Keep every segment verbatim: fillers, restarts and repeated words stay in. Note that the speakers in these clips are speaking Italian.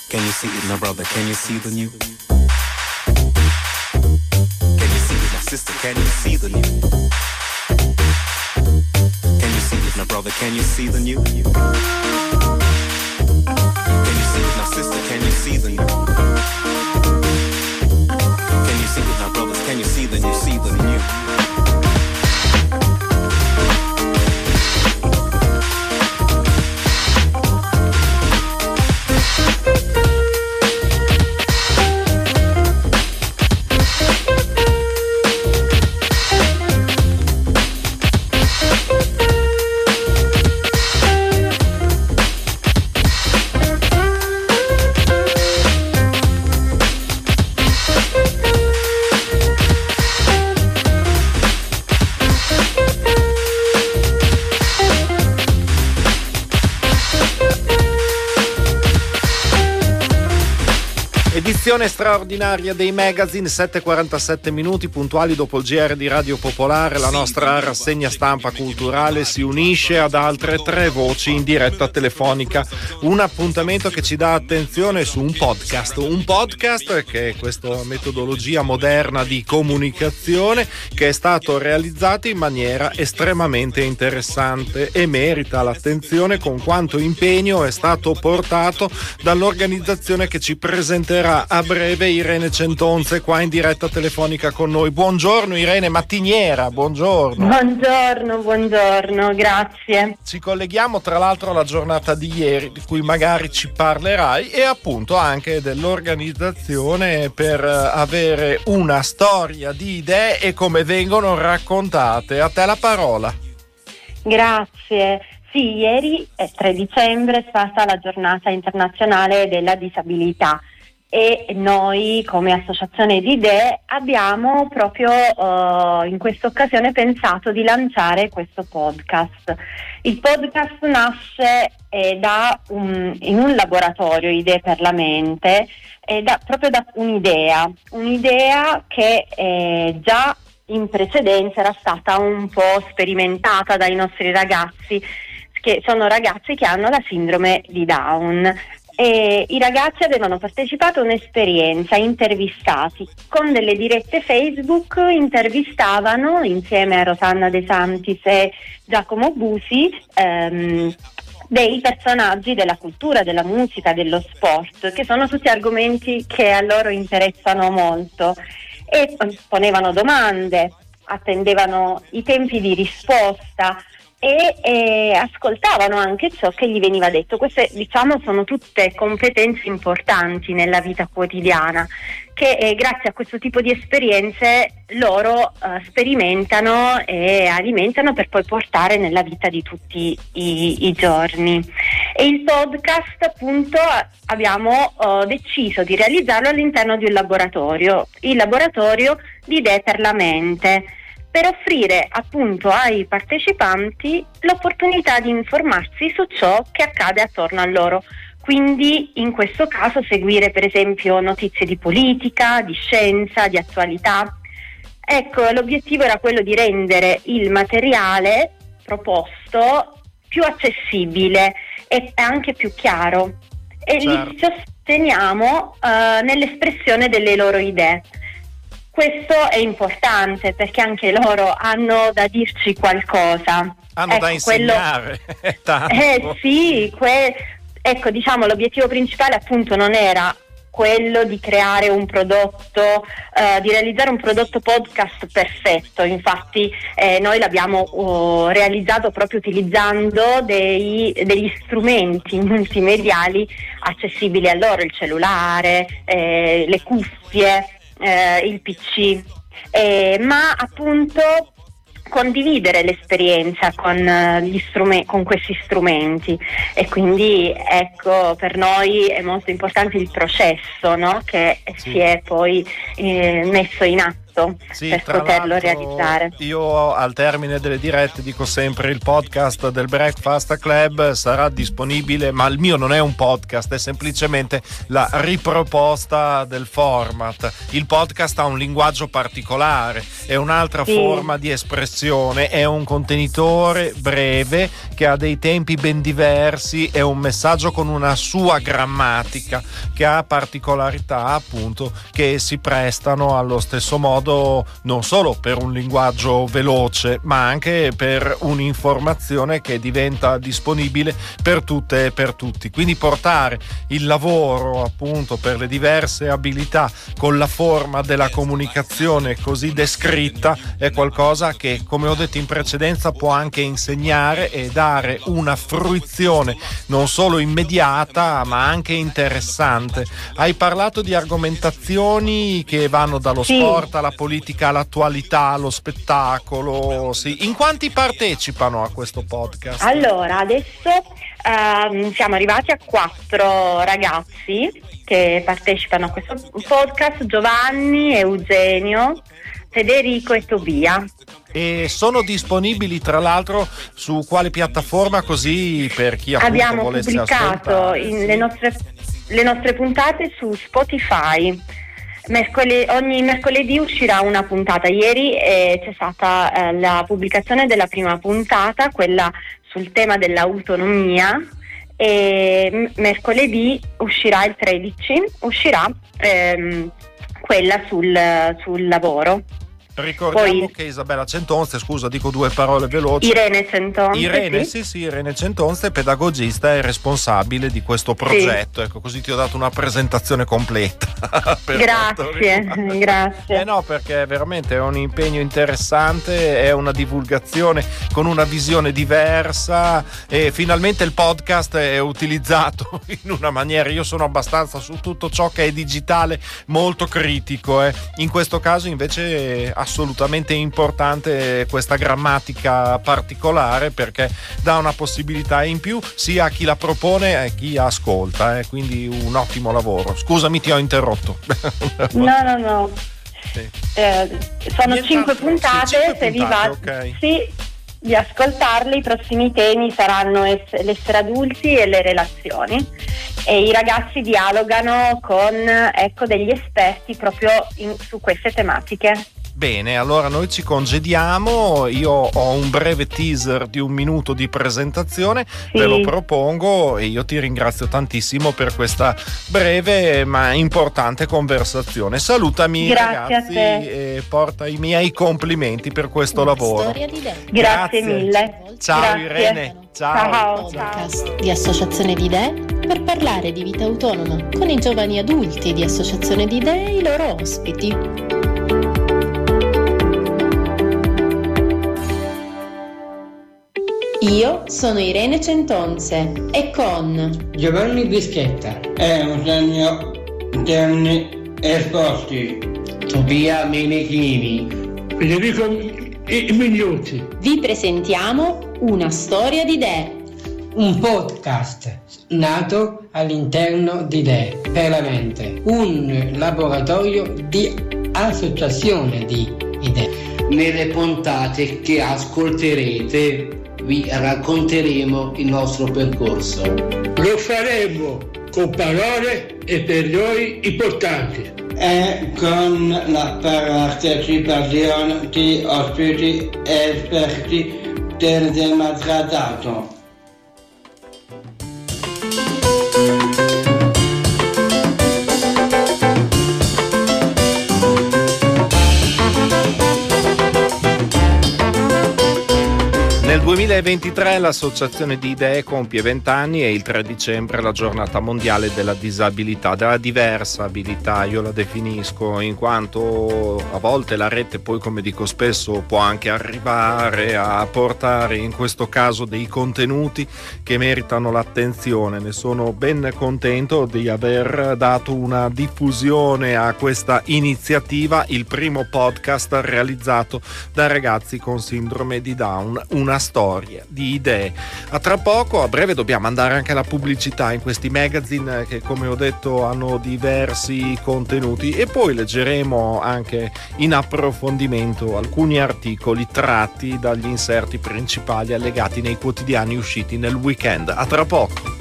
Can you see it, my brother? Can you see the new? Can you see it, my sister? Can you see the new? Can you see it, my brother? Can you see the new? Can you see it, my sister? Can you see the new? Can you see it, my brothers? Can you see the new? See the new? Edizione straordinaria dei magazine, sette e quarantasette minuti puntuali dopo il G R di Radio Popolare. La nostra rassegna stampa culturale si unisce ad altre tre voci in diretta telefonica. Un appuntamento che ci dà attenzione su un podcast, un podcast che è questa metodologia moderna di comunicazione che è stato realizzato in maniera estremamente interessante e merita l'attenzione con quanto impegno è stato portato dall'organizzazione che ci presenterà a breve Irene Centonze qua in diretta telefonica con noi. Buongiorno Irene, mattiniera, buongiorno. Buongiorno, buongiorno, grazie. Ci colleghiamo tra l'altro alla giornata di ieri, di cui magari ci parlerai, e appunto anche dell'organizzazione per avere una storia di idee e come vengono raccontate. A te la parola. Grazie. Sì, ieri è tre dicembre, è stata la giornata internazionale della disabilità. E noi come associazione di idee abbiamo proprio uh, in questa occasione pensato di lanciare questo podcast. Il podcast nasce eh, da un, in un laboratorio Idee per la Mente, eh, da, proprio da un'idea, un'idea che eh, già in precedenza era stata un po' sperimentata dai nostri ragazzi, che sono ragazzi che hanno la sindrome di Down. E i ragazzi avevano partecipato a un'esperienza, intervistati con delle dirette Facebook, intervistavano insieme a Rosanna De Santis e Giacomo Busi ehm, dei personaggi della cultura, della musica, dello sport, che sono tutti argomenti che a loro interessano molto, e ponevano domande, attendevano i tempi di risposta e, e ascoltavano anche ciò che gli veniva detto. Queste, diciamo, sono tutte competenze importanti nella vita quotidiana che eh, grazie a questo tipo di esperienze loro eh, sperimentano e alimentano per poi portare nella vita di tutti i, i giorni. E il podcast, appunto, abbiamo eh, deciso di realizzarlo all'interno di un laboratorio, il laboratorio di Idee per la Mente, per offrire appunto ai partecipanti l'opportunità di informarsi su ciò che accade attorno a loro. Quindi in questo caso seguire per esempio notizie di politica, di scienza, di attualità. Ecco, l'obiettivo era quello di rendere il materiale proposto più accessibile e anche più chiaro, e certo. Li sosteniamo uh, nell'espressione delle loro idee. Questo è importante perché anche loro hanno da dirci qualcosa. Hanno ecco, da insegnare. Quello... eh sì, que... ecco, diciamo, l'obiettivo principale appunto non era quello di creare un prodotto, uh, di realizzare un prodotto podcast perfetto. Infatti eh, noi l'abbiamo uh, realizzato proprio utilizzando dei, degli strumenti multimediali accessibili a loro, il cellulare, eh, le cuffie, eh, il P C, eh, ma appunto condividere l'esperienza con, uh, gli strumenti, con questi strumenti. E quindi ecco, per noi è molto importante il processo, no? Che sì. si è poi eh, messo in atto passo sì, per poterlo realizzare. Io al termine delle dirette dico sempre: il podcast del Breakfast Club sarà disponibile, ma il mio non è un podcast, è semplicemente la riproposta del format. Il podcast ha un linguaggio particolare, è un'altra sì. forma di espressione, è un contenitore breve che ha dei tempi ben diversi, è un messaggio con una sua grammatica che ha particolarità appunto che si prestano allo stesso modo non solo per un linguaggio veloce ma anche per un'informazione che diventa disponibile per tutte e per tutti. Quindi portare il lavoro appunto per le diverse abilità con la forma della comunicazione così descritta è qualcosa che, come ho detto in precedenza, può anche insegnare e dare una fruizione non solo immediata ma anche interessante. Hai parlato di argomentazioni che vanno dallo sì. sport alla politica, all'attualità, allo spettacolo. Sì. In quanti partecipano a questo podcast? Allora, adesso ehm, siamo arrivati a quattro ragazzi che partecipano a questo podcast: Giovanni, Eugenio, Federico e Tobia. E sono disponibili tra l'altro su quale piattaforma, così per chi appunto abbiamo volesse pubblicato in, le, nostre, le nostre puntate su Spotify. Mercole- ogni mercoledì uscirà una puntata. Ieri eh, c'è stata eh, la pubblicazione della prima puntata, quella sul tema dell'autonomia, e m- mercoledì uscirà il tredici, uscirà ehm, quella sul, sul lavoro. Ricordiamo Poi, che Isabella Centonste, scusa dico due parole veloci. Irene Centonste. Irene, sì, sì, sì, Irene Centonste è pedagogista e responsabile di questo progetto. Sì. Ecco, così ti ho dato una presentazione completa. Grazie, grazie. Eh no, perché veramente è un impegno interessante, è una divulgazione con una visione diversa e finalmente il podcast è utilizzato in una maniera, io sono abbastanza su tutto ciò che è digitale molto critico, eh. In questo caso invece assolutamente importante questa grammatica particolare, perché dà una possibilità in più sia a chi la propone che a chi ascolta, eh. Quindi un ottimo lavoro. Scusami, ti ho interrotto. No, no, no. Sì. Eh, sono Niente cinque altro. puntate, sì, cinque se puntate, vi va okay. sì, di ascoltarle. I prossimi temi saranno es- l'essere adulti e le relazioni, e i ragazzi dialogano con ecco degli esperti proprio in, su queste tematiche. Bene, allora noi ci congediamo, io ho un breve teaser di un minuto di presentazione, sì. Ve lo propongo e io ti ringrazio tantissimo per questa breve ma importante conversazione. Salutami. Grazie ragazzi a te. E porta i miei complimenti per questo Una lavoro. Storia di idee. Grazie, Grazie mille. Ciao Grazie. Irene. Ciao. Ciao. Podcast Ciao. di Associazione di Idee per parlare di vita autonoma con i giovani adulti di Associazione di Idee e i loro ospiti. Io sono Irene Centonze e con Giovanni Bischetta è un segno Gianni Esposti, Tobia Menechini, Federico Migliozzi. vi presentiamo Una Storia di Idee, un podcast nato all'interno di Idee per la mente, un laboratorio di associazione di idee. Nelle puntate che ascolterete vi racconteremo il nostro percorso. Lo faremo con parole e periodi importanti e con la partecipazione di ospiti e esperti del tema trattato. Nel duemilaventitré l'associazione di idee compie vent'anni e il tre dicembre è la giornata mondiale della disabilità, della diversa abilità, io la definisco, in quanto a volte la rete poi, come dico spesso, può anche arrivare a portare in questo caso dei contenuti che meritano l'attenzione. Ne sono ben contento di aver dato una diffusione a questa iniziativa, il primo podcast realizzato da ragazzi con sindrome di Down, una storia di idee. A tra poco, a breve dobbiamo andare anche alla pubblicità in questi magazine che, come ho detto, hanno diversi contenuti, e poi leggeremo anche in approfondimento alcuni articoli tratti dagli inserti principali allegati nei quotidiani usciti nel weekend. A tra poco.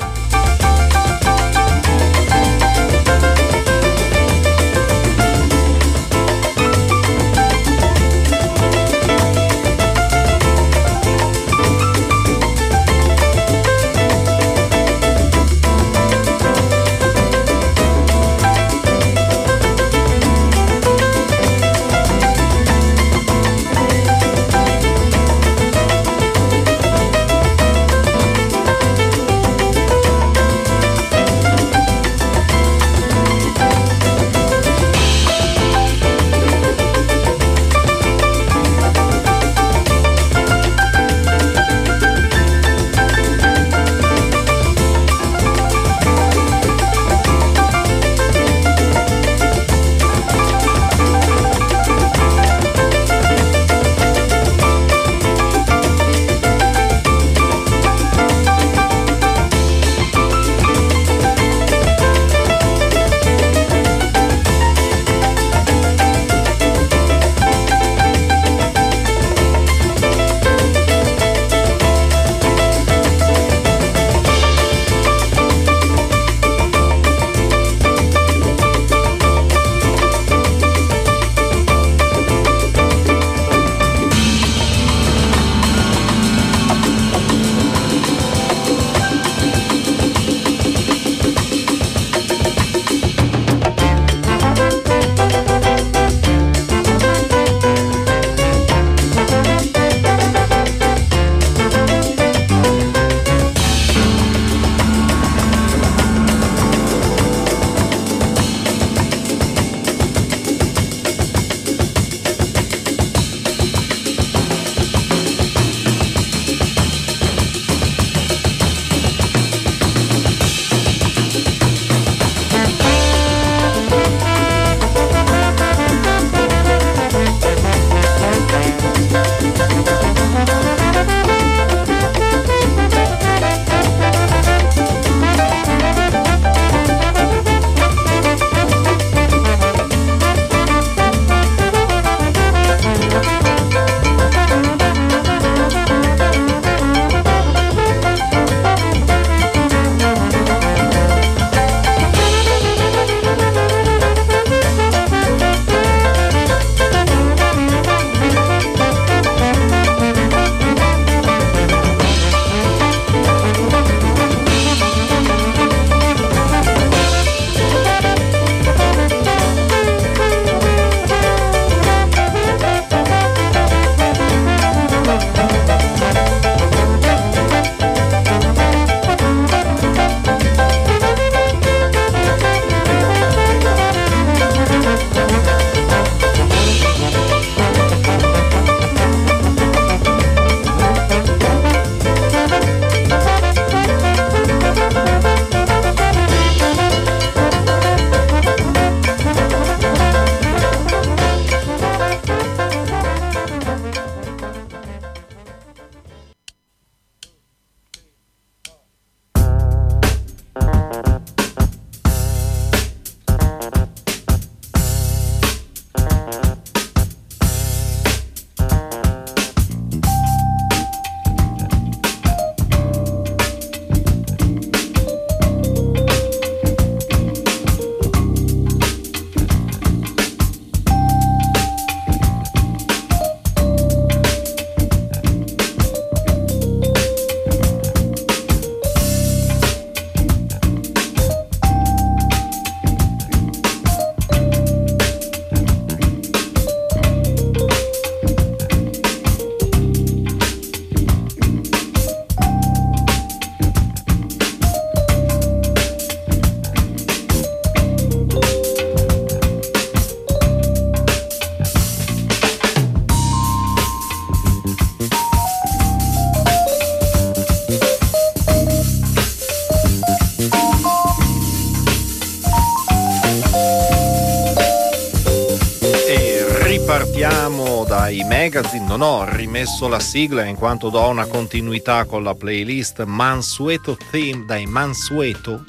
Magazine. Non ho rimesso la sigla in quanto do una continuità con la playlist Mansueto Theme dai Mansueto.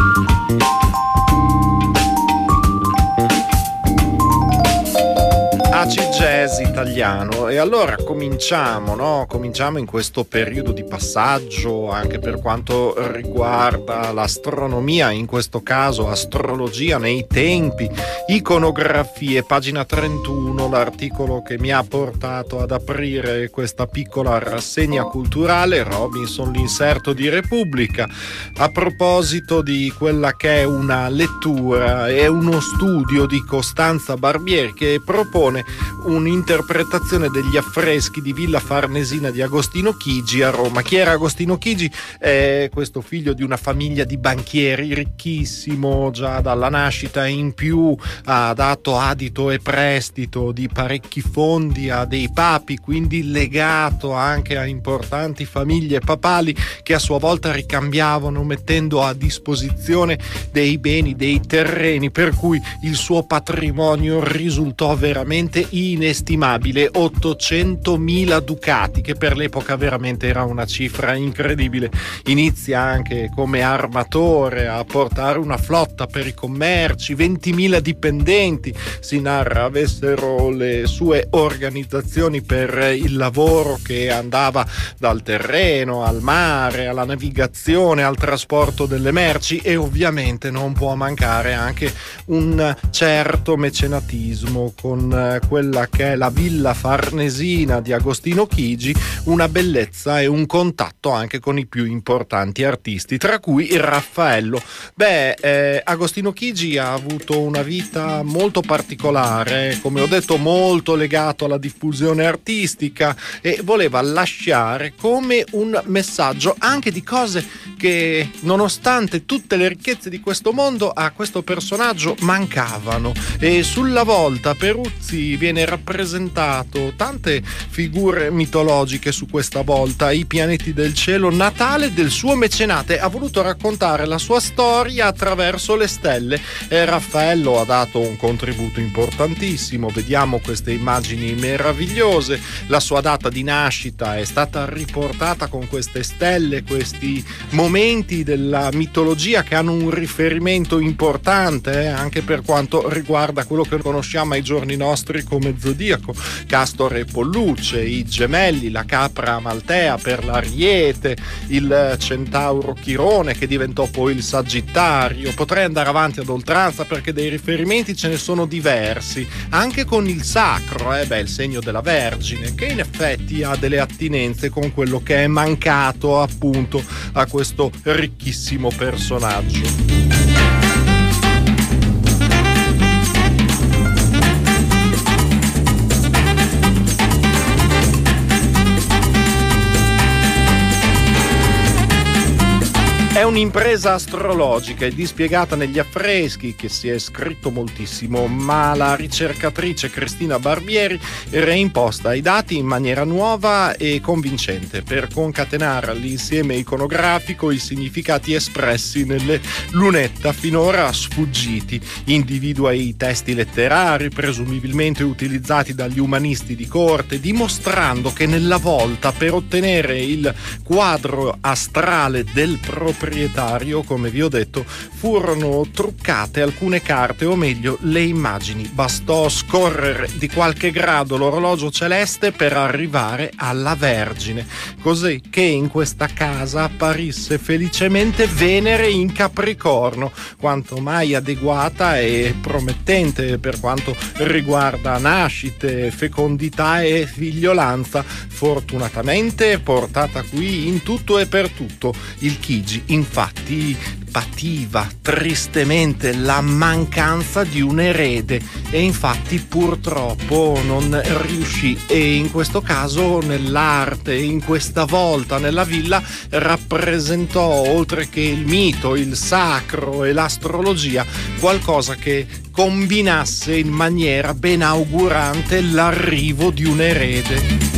Acid jazz italiano. E allora cominciamo, no? Cominciamo in questo periodo di passaggio anche per quanto riguarda l'astronomia, in questo caso astrologia nei tempi, iconografie, pagina trentuno, l'articolo che mi ha portato ad aprire questa piccola rassegna culturale, Robinson, l'inserto di Repubblica, a proposito di quella che è una lettura e uno studio di Costanza Barbieri, che propone un'interpretazione degli affreschi di Villa Farnesina di Agostino Chigi a Roma. Chi era Agostino Chigi? È questo figlio di una famiglia di banchieri, ricchissimo già dalla nascita, in più ha dato adito e prestito di parecchi fondi a dei papi, quindi legato anche a importanti famiglie papali che a sua volta ricambiavano mettendo a disposizione dei beni, dei terreni, per cui il suo patrimonio risultò veramente inestimabile, ottocentomila ducati, che per l'epoca veramente era una cifra incredibile. Inizia anche come armatore a portare una flotta per i commerci, ventimila dipendenti, si narra avessero le sue organizzazioni per il lavoro che andava dal terreno al mare, alla navigazione, al trasporto delle merci, e ovviamente non può mancare anche un certo mecenatismo con quella che è la Villa Farnesina di Agostino Chigi, una bellezza e un contatto anche con i più importanti artisti, tra cui il Raffaello. Beh, eh, Agostino Chigi ha avuto una vita molto particolare, come ho detto molto legato alla diffusione artistica, e voleva lasciare come un messaggio anche di cose che, nonostante tutte le ricchezze di questo mondo, a questo personaggio mancavano. E sulla volta Peruzzi viene rappresentato tante figure mitologiche su questa volta, i pianeti del cielo, Natale del suo mecenate. Ha voluto raccontare la sua storia attraverso le stelle, e Raffaello ha dato un contributo importantissimo. Vediamo queste immagini meravigliose, la sua data di nascita è stata riportata con queste stelle, questi momenti della mitologia che hanno un riferimento importante eh, anche per quanto riguarda quello che conosciamo ai giorni nostri come zodiaco: Castore e Polluce, i gemelli, la capra Maltea per l'Ariete, il centauro Chirone che diventò poi il Sagittario. Potrei andare avanti ad oltranza perché dei riferimenti ce ne sono diversi, anche con il sacro, eh, beh, il segno della Vergine, che in effetti ha delle attinenze con quello che è mancato appunto a questo ricchissimo personaggio. È un'impresa astrologica e dispiegata negli affreschi che si è scritto moltissimo, ma la ricercatrice Cristina Barbieri reimposta i dati in maniera nuova e convincente per concatenare all'insieme iconografico i significati espressi nelle lunetta finora sfuggiti. Individua i testi letterari presumibilmente utilizzati dagli umanisti di corte, dimostrando che nella volta per ottenere il quadro astrale del proprietario proprietario, come vi ho detto, furono truccate alcune carte, o meglio le immagini. Bastò scorrere di qualche grado l'orologio celeste per arrivare alla Vergine, così che in questa casa apparisse felicemente Venere in Capricorno, quanto mai adeguata e promettente per quanto riguarda nascite, fecondità e figliolanza, fortunatamente portata qui in tutto e per tutto. Il Chigi infatti pativa tristemente la mancanza di un erede e infatti purtroppo non riuscì, e in questo caso nell'arte, in questa volta nella villa, rappresentò oltre che il mito, il sacro e l'astrologia qualcosa che combinasse in maniera ben augurante l'arrivo di un erede.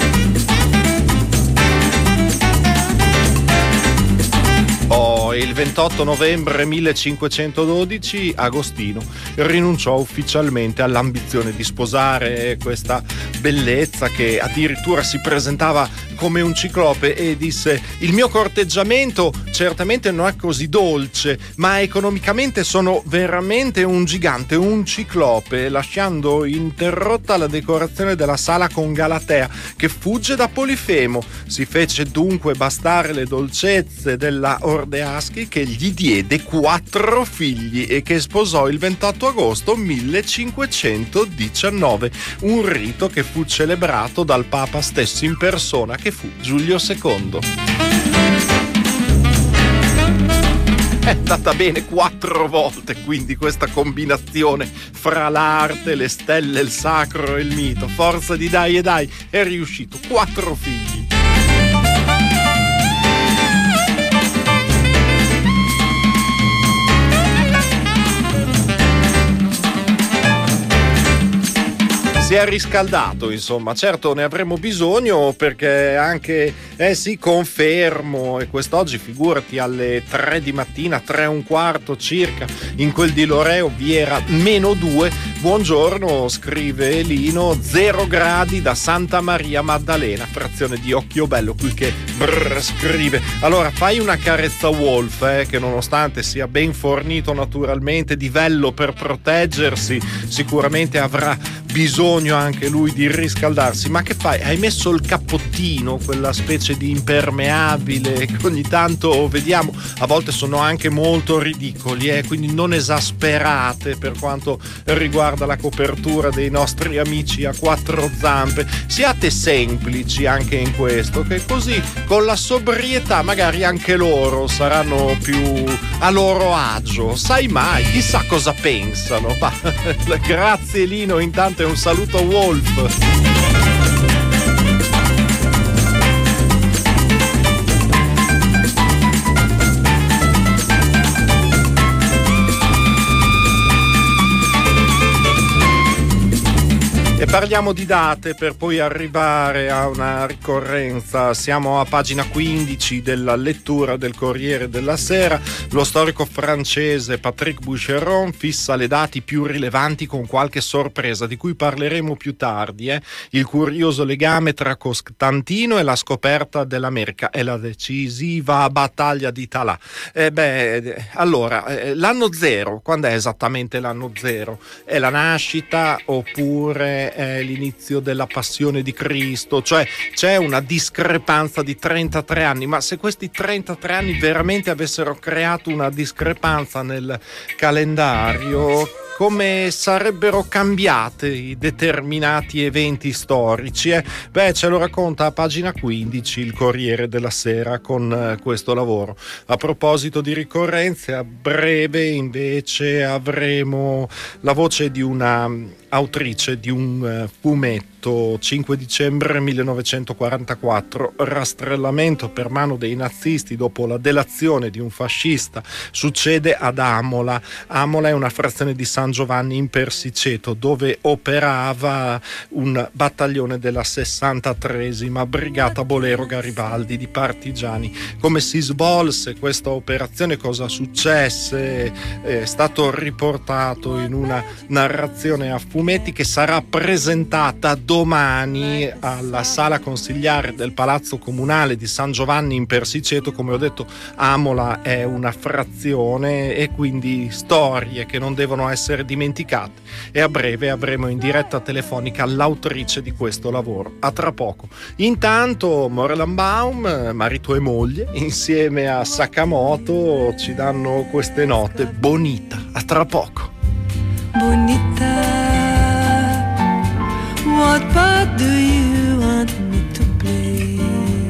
il ventotto novembre millecinquecentododici Agostino rinunciò ufficialmente all'ambizione di sposare questa bellezza che addirittura si presentava come un ciclope e disse: il mio corteggiamento certamente non è così dolce, ma economicamente sono veramente un gigante, un ciclope, lasciando interrotta la decorazione della sala con Galatea che fugge da Polifemo. Si fece dunque bastare le dolcezze della Ordeaschi, che gli diede quattro figli e che sposò il ventotto agosto millecinquecentodiciannove, un rito che fu celebrato dal Papa stesso in persona, che fu Giulio secondo. È andata bene quattro volte quindi questa combinazione fra l'arte, le stelle, il sacro e il mito. Forza di dai e dai, è riuscito. Quattro figli. Si è riscaldato, insomma, certo ne avremo bisogno, perché anche, eh sì, confermo, e quest'oggi figurati alle tre di mattina, tre e un quarto circa, in quel di Loreo vi era meno due. Buongiorno, scrive Lino, zero gradi da Santa Maria Maddalena, frazione di Occhiobello, qui che brrr, scrive. Allora fai una carezza Wolf, eh, che nonostante sia ben fornito naturalmente di vello per proteggersi, sicuramente avrà bisogno anche lui di riscaldarsi. Ma che fai? Hai messo il cappottino, quella specie di impermeabile che ogni tanto vediamo, a volte sono anche molto ridicoli, eh? Quindi non esasperate per quanto riguarda la copertura dei nostri amici a quattro zampe. Siate semplici anche in questo, che così con la sobrietà magari anche loro saranno più a loro agio. Sai mai, chissà cosa pensano. Ma, grazie Lino, intanto un saluto a Wolf. E parliamo di date per poi arrivare a una ricorrenza. Siamo a pagina quindici della lettura del Corriere della Sera. Lo storico francese Patrick Boucheron fissa le date più rilevanti con qualche sorpresa di cui parleremo più tardi. Eh? Il curioso legame tra Costantino e la scoperta dell'America e la decisiva battaglia di Talà. Eh beh, allora, eh, l'anno zero, quando è esattamente l'anno zero? È la nascita oppure è l'inizio della passione di Cristo? Cioè c'è una discrepanza di trentatré anni, ma se questi trentatré anni veramente avessero creato una discrepanza nel calendario, come sarebbero cambiate i determinati eventi storici? Eh? Beh, ce lo racconta a pagina quindici il Corriere della Sera con eh, questo lavoro. A proposito di ricorrenze, a breve invece avremo la voce di una autrice di un uh, fumetto. Cinque dicembre millenovecentoquarantaquattro, rastrellamento per mano dei nazisti dopo la delazione di un fascista succede ad Amola. Amola è una frazione di San Giovanni in Persiceto, dove operava un battaglione della sessantatreesima Brigata Bolero Garibaldi di partigiani. Come si svolse questa operazione, cosa successe, è stato riportato in una narrazione a fumetti che sarà presentata domani alla sala consigliare del Palazzo Comunale di San Giovanni in Persiceto. Come ho detto, Amola è una frazione e quindi storie che non devono essere dimenticate, e a breve avremo in diretta telefonica l'autrice di questo lavoro. A tra poco. Intanto Morellenbaum, marito e moglie, insieme a Sakamoto ci danno queste note. Bonita. A tra poco. Bonita, what part do you want me to play?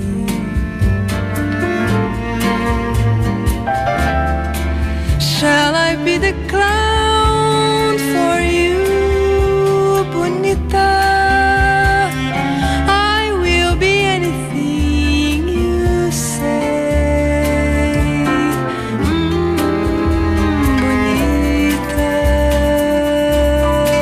Shall I be the clown for you, Bonita? I will be anything you say. Mm, Bonita.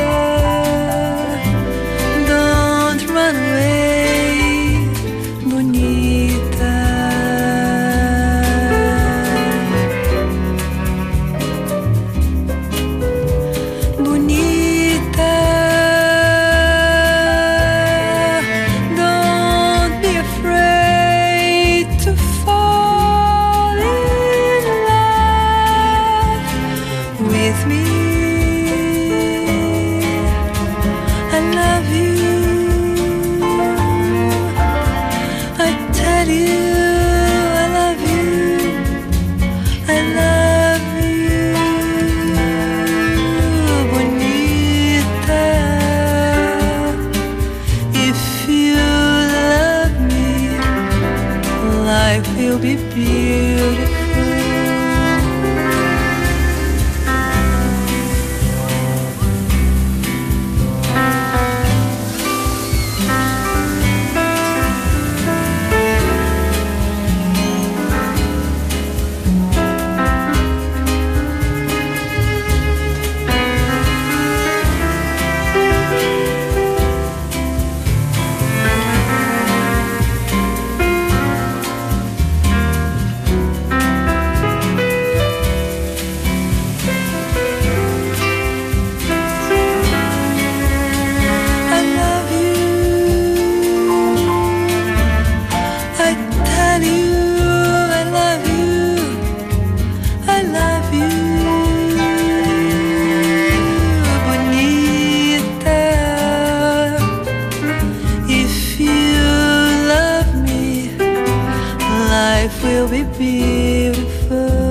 beautiful.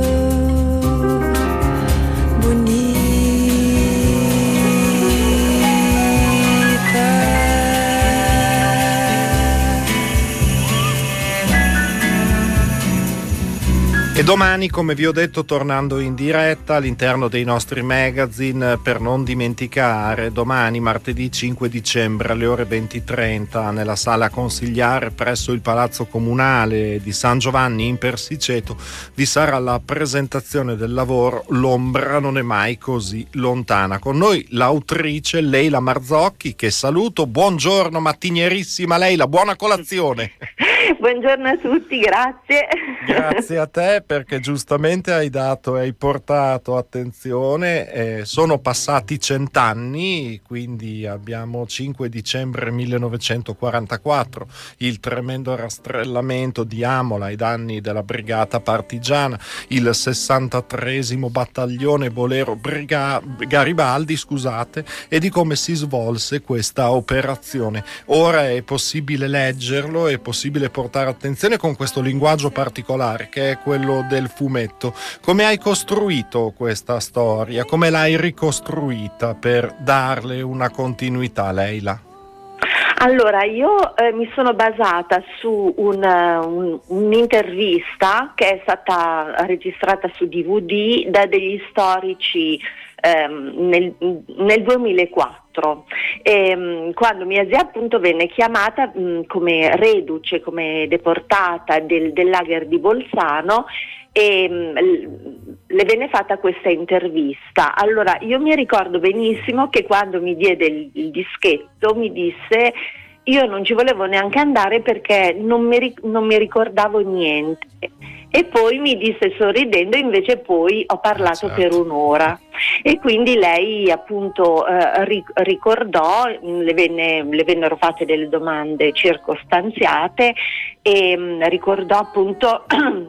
E domani, come vi ho detto, tornando in diretta all'interno dei nostri magazine, per non dimenticare, domani martedì cinque dicembre alle ore venti e trenta nella sala consigliare presso il Palazzo Comunale di San Giovanni in Persiceto vi sarà la presentazione del lavoro L'ombra non è mai così lontana. Con noi l'autrice Leila Marzocchi, che saluto. Buongiorno mattinierissima Leila, buona colazione. Buongiorno a tutti, grazie. Grazie a te, perché giustamente hai dato e hai portato attenzione. Eh, sono passati cent'anni, quindi abbiamo cinque dicembre millenovecentoquarantaquattro, il tremendo rastrellamento di Amola ai danni della brigata partigiana, il sessantatreesimo battaglione Bolero Briga- Garibaldi, scusate, e di come si svolse questa operazione. Ora è possibile leggerlo, è possibile portare attenzione con questo linguaggio particolare che è quello del fumetto. Come hai costruito questa storia? Come l'hai ricostruita per darle una continuità, Leila? Allora, io eh, mi sono basata su un, un, un'intervista che è stata registrata su D V D da degli storici ehm, nel, nel duemilaquattro, e, quando mia zia appunto venne chiamata mh, come reduce, come deportata del, del lager di Bolzano, e mh, le venne fatta questa intervista. Allora io mi ricordo benissimo che quando mi diede il, il dischetto mi disse: io non ci volevo neanche andare perché non mi, non mi ricordavo niente, e poi mi disse sorridendo: invece poi ho parlato certo. per un'ora. E quindi lei appunto eh, ricordò, le, venne, le vennero fatte delle domande circostanziate e mh, ricordò appunto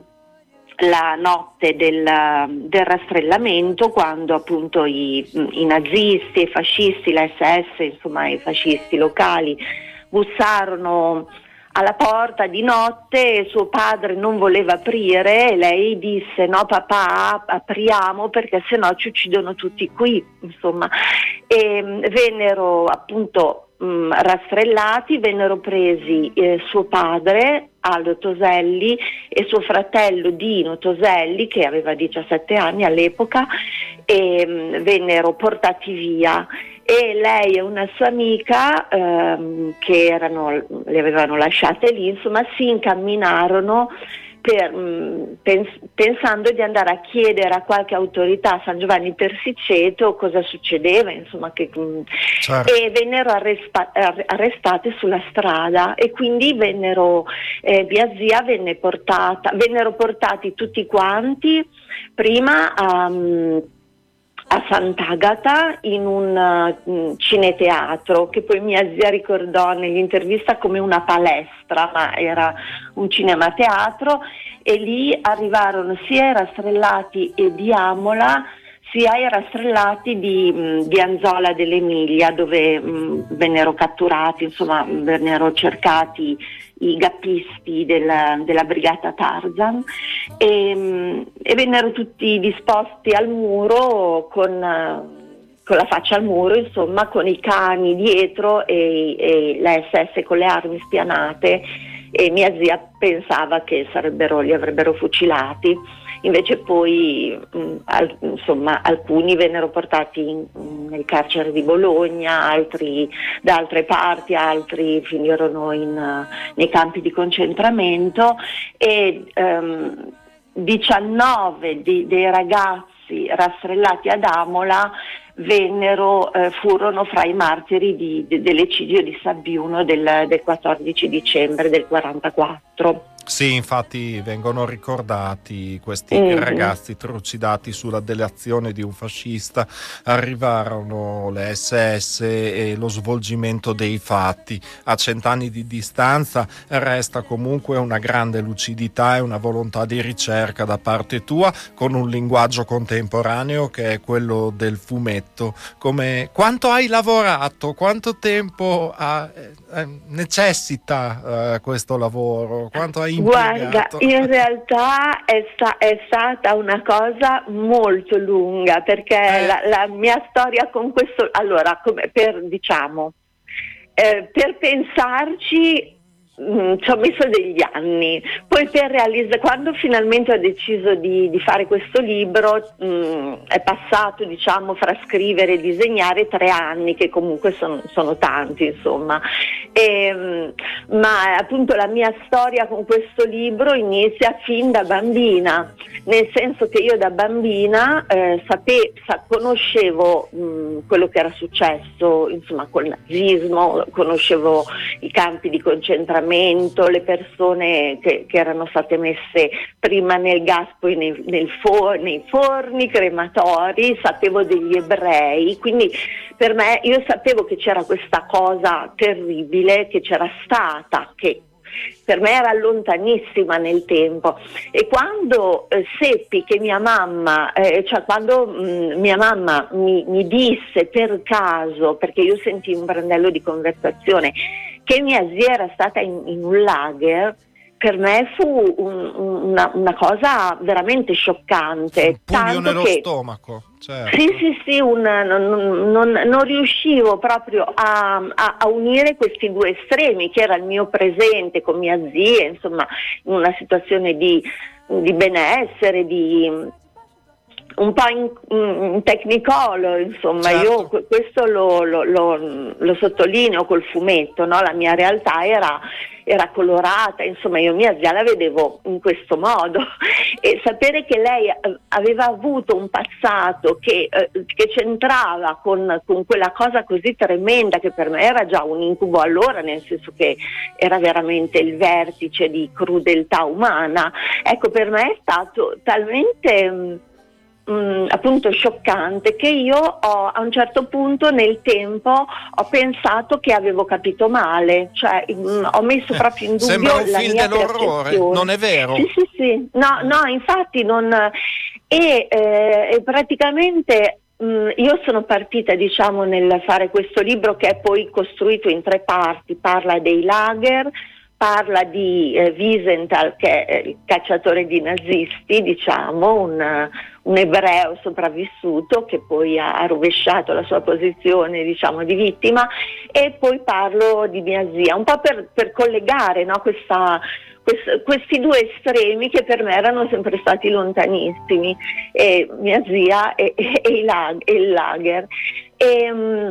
la notte del, del rastrellamento, quando appunto i, i nazisti, i fascisti, la S S, insomma i fascisti locali bussarono alla porta di notte e suo padre non voleva aprire, e lei disse: no papà, apriamo perché sennò ci uccidono tutti qui, insomma. E vennero appunto mh, rastrellati, vennero presi eh, suo padre Aldo Toselli e suo fratello Dino Toselli, che aveva diciassette anni all'epoca, e mh, vennero portati via. E lei e una sua amica ehm, che erano, le avevano lasciate lì, insomma, si incamminarono per, mh, pens- pensando di andare a chiedere a qualche autorità a San Giovanni Persiceto cosa succedeva, insomma, che, mh, certo. e vennero arresta- arrestate sulla strada, e quindi vennero eh, mia zia venne portata, vennero portati tutti quanti prima a um, a Sant'Agata in un uh, cineteatro che poi mia zia ricordò nell'intervista come una palestra, ma era un cinemateatro, e lì arrivarono sia i rastrellati e di Amola sia i rastrellati di, mh, di Anzola dell'Emilia, dove mh, vennero catturati, insomma vennero cercati i gappisti della, della brigata Tarzan, e, e vennero tutti disposti al muro con, con la faccia al muro, insomma, con i cani dietro e, e la S S con le armi spianate, e mia zia pensava che sarebbero, li avrebbero fucilati. Invece poi mh, al, insomma, alcuni vennero portati in, nel carcere di Bologna, altri da altre parti, altri finirono in, uh, nei campi di concentramento, e um, diciannove di, dei ragazzi rastrellati ad Amola vennero, eh, furono fra i martiri di, de, dell'eccidio di Sabbiuno del, del quattordici dicembre del quarantaquattro. Sì, infatti vengono ricordati questi mm-hmm. ragazzi trucidati sulla delazione di un fascista. Arrivarono le S S e lo svolgimento dei fatti. A cent'anni di distanza resta comunque una grande lucidità e una volontà di ricerca da parte tua, con un linguaggio contemporaneo che è quello del fumetto. Come, quanto hai lavorato? Quanto tempo ha, eh, necessita eh, questo lavoro? Quanto hai impiegato? Guarda, in realtà è, sta- è stata una cosa molto lunga, perché Eh. la, la mia storia con questo, allora, come per diciamo, eh, per pensarci mh, ci ho messo degli anni, poi per realizzare, quando finalmente ho deciso di, di fare questo libro, mh, è passato, diciamo, fra scrivere e disegnare tre anni, che comunque son- sono tanti, insomma. E, mh, ma appunto la mia storia con questo libro inizia fin da bambina, nel senso che io da bambina eh, sape- sa- conoscevo mh, quello che era successo, insomma, col nazismo, conoscevo i campi di concentramento, le persone che, che erano state messe prima nel gas, poi nei, nel for- nei forni crematori, sapevo degli ebrei, quindi per me, io sapevo che c'era questa cosa terribile che c'era stata, che per me era lontanissima nel tempo, e quando eh, seppi che mia mamma, eh, cioè quando mh, mia mamma mi, mi disse per caso, perché io sentii un brandello di conversazione, che mia zia era stata in, in un lager, per me fu un, una, una cosa veramente scioccante. Un pugno tanto nello che, stomaco, certo. Sì, sì, sì, un, non, non, non riuscivo proprio a, a, a unire questi due estremi, che era il mio presente con mia zia, insomma, in una situazione di, di benessere, di un po' in, in technicolor, insomma, Certo. io questo lo, lo, lo, lo sottolineo col fumetto, no? La mia realtà era, era colorata, insomma, io mia zia la vedevo in questo modo, e sapere che lei aveva avuto un passato che, eh, che c'entrava con, con quella cosa così tremenda, che per me era già un incubo allora, nel senso che era veramente il vertice di crudeltà umana, ecco, per me è stato talmente Mm, appunto scioccante, che io ho, a un certo punto nel tempo ho pensato che avevo capito male, cioè mm, ho messo proprio in dubbio Sembra un la film mia dell'orrore, percezione. non è vero? Sì, sì, sì, no, no, infatti non, e, eh, e praticamente mm, io sono partita, diciamo, nel fare questo libro, che è poi costruito in tre parti, parla dei lager, parla di eh, Wiesenthal, che è il cacciatore di nazisti, diciamo, un, un ebreo sopravvissuto che poi ha, ha rovesciato la sua posizione, diciamo, di vittima, e poi parlo di mia zia, un po' per, per collegare, no, questa, quest, questi due estremi che per me erano sempre stati lontanissimi, e mia zia e, e, e, il, lag, e il lager. E,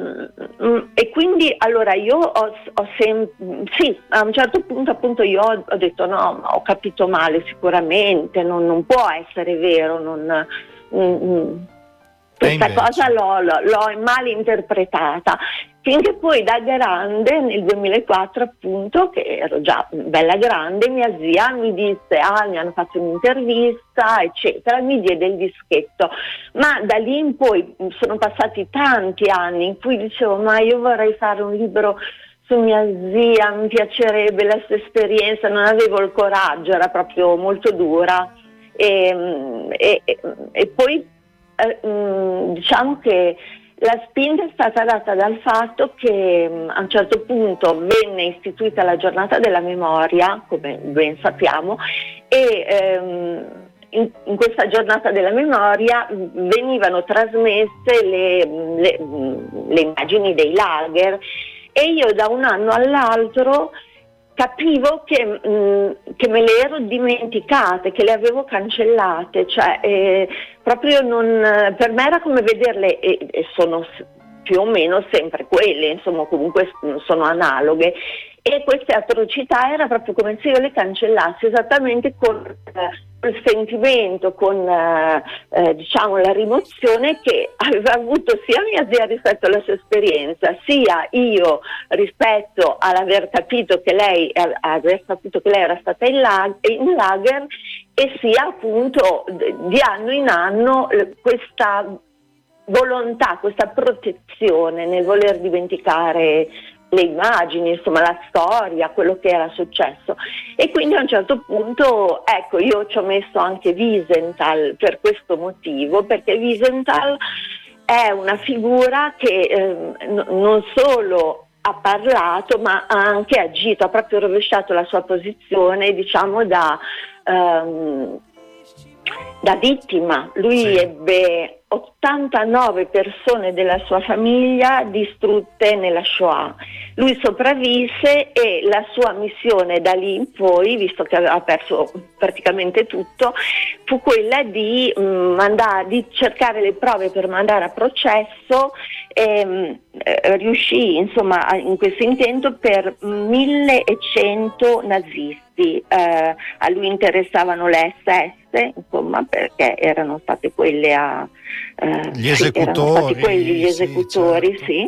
mm, e quindi allora io ho, ho sempre, sì, a un certo punto appunto io ho, ho detto no, ho capito male sicuramente, non, non può essere vero, non, mm, mm, questa cosa l'ho, l'ho, l'ho mal interpretata, finché poi da grande, nel duemilaquattro appunto, che ero già bella grande, mia zia mi disse, ah, mi hanno fatto un'intervista, eccetera, mi diede il dischetto, ma da lì in poi sono passati tanti anni in cui dicevo, ma io vorrei fare un libro su mia zia, mi piacerebbe la sua esperienza, non avevo il coraggio, era proprio molto dura, e, e, e poi eh, diciamo che la spinta è stata data dal fatto che mh, a un certo punto venne istituita la giornata della memoria, come ben sappiamo, e ehm, in, in questa giornata della memoria mh, venivano trasmesse le, le, mh, le immagini dei lager, e io da un anno all'altro capivo che, mh, che me le ero dimenticate, che le avevo cancellate, cioè eh, proprio non, per me era come vederle, e, e sono più o meno sempre quelle, insomma comunque sono analoghe, e queste atrocità era proprio come se io le cancellassi, esattamente con eh, il sentimento, con eh, eh, diciamo la rimozione che aveva avuto sia mia zia rispetto alla sua esperienza, sia io rispetto all'aver capito che lei aver capito che lei era stata in, lag- in lager, e sia appunto di anno in anno questa volontà, questa protezione nel voler dimenticare le immagini, insomma la storia, quello che era successo. E quindi a un certo punto, ecco, io ci ho messo anche Wiesenthal per questo motivo, perché Wiesenthal è una figura che eh, n- non solo ha parlato, ma ha anche agito, ha proprio rovesciato la sua posizione, diciamo, da, um, da vittima. Lui sì. ebbe ottantanove persone della sua famiglia distrutte nella Shoah. Lui sopravvisse e la sua missione da lì in poi, visto che aveva perso praticamente tutto, fu quella di, mh, mandare, di cercare le prove per mandare a processo e mh, eh, riuscì insomma in questo intento per millecento nazisti. Eh, a lui interessavano le esse esse, insomma, perché erano state quelle a eh, gli esecutori, sì, erano stati quelli gli esecutori, sì, certo. sì.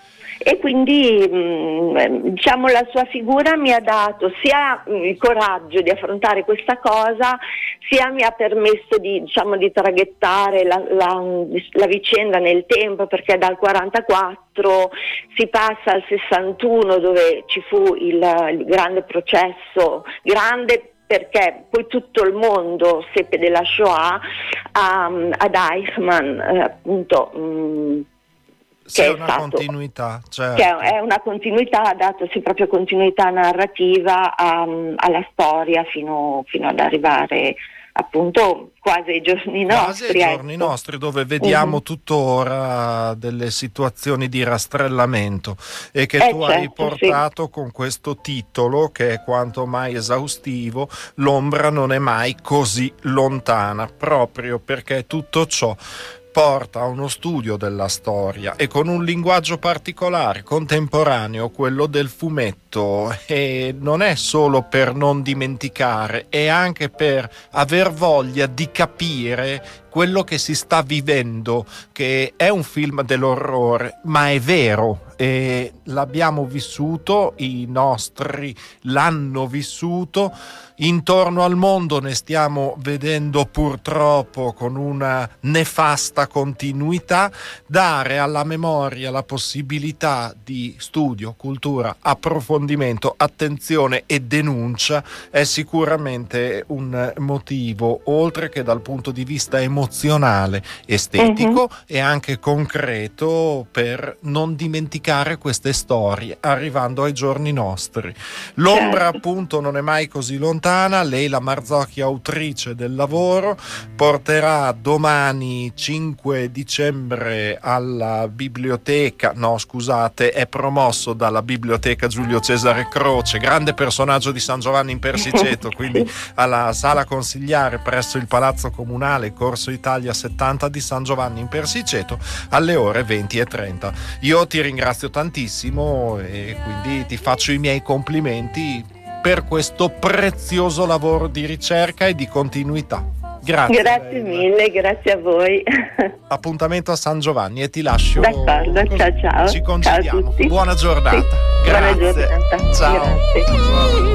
E quindi mh, diciamo la sua figura mi ha dato sia mh, il coraggio di affrontare questa cosa, sia mi ha permesso di, diciamo, di traghettare la, la, la vicenda nel tempo, perché dal quarantaquattro si passa al sessantuno, dove ci fu il, il grande processo, grande perché poi tutto il mondo seppe della Shoah, a, ad Eichmann, eh, appunto. Mh, C'è che una è stato, continuità, certo. che è una continuità, ha dato sì, proprio continuità narrativa um, alla storia fino, fino ad arrivare appunto quasi ai giorni nostri. Quasi ai giorni ecco. nostri, dove vediamo uh-huh. tuttora delle situazioni di rastrellamento e che eh tu certo, hai portato sì. con questo titolo che è quanto mai esaustivo: l'ombra non è mai così lontana, proprio perché tutto ciò porta a uno studio della storia e con un linguaggio particolare, contemporaneo, quello del fumetto, e non è solo per non dimenticare, è anche per aver voglia di capire quello che si sta vivendo, che è un film dell'orrore, ma è vero, e l'abbiamo vissuto, i nostri l'hanno vissuto, intorno al mondo ne stiamo vedendo purtroppo con una nefasta continuità. Dare alla memoria la possibilità di studio, cultura, approfondimento, attenzione e denuncia è sicuramente un motivo, oltre che dal punto di vista emozionale, estetico uh-huh. e anche concreto, per non dimenticare queste storie arrivando ai giorni nostri. L'ombra certo. appunto non è mai così lontana. Leila Marzocchi, autrice del lavoro, porterà domani cinque dicembre alla biblioteca, no scusate, è promosso dalla biblioteca Giulio Cesare Croce, grande personaggio di San Giovanni in Persiceto, quindi alla sala consigliare presso il Palazzo Comunale, Corso Italia settanta di San Giovanni in Persiceto, alle ore venti e trenta. Io ti ringrazio tantissimo e quindi ti faccio i miei complimenti per questo prezioso lavoro di ricerca e di continuità. Grazie. Grazie mille, grazie a voi. Appuntamento a San Giovanni e ti lascio. D'accordo, così. ciao ciao. Ci congediamo. Ciao a tutti. Buona giornata. Sì. Grazie. Buona giornata. Ciao. Grazie.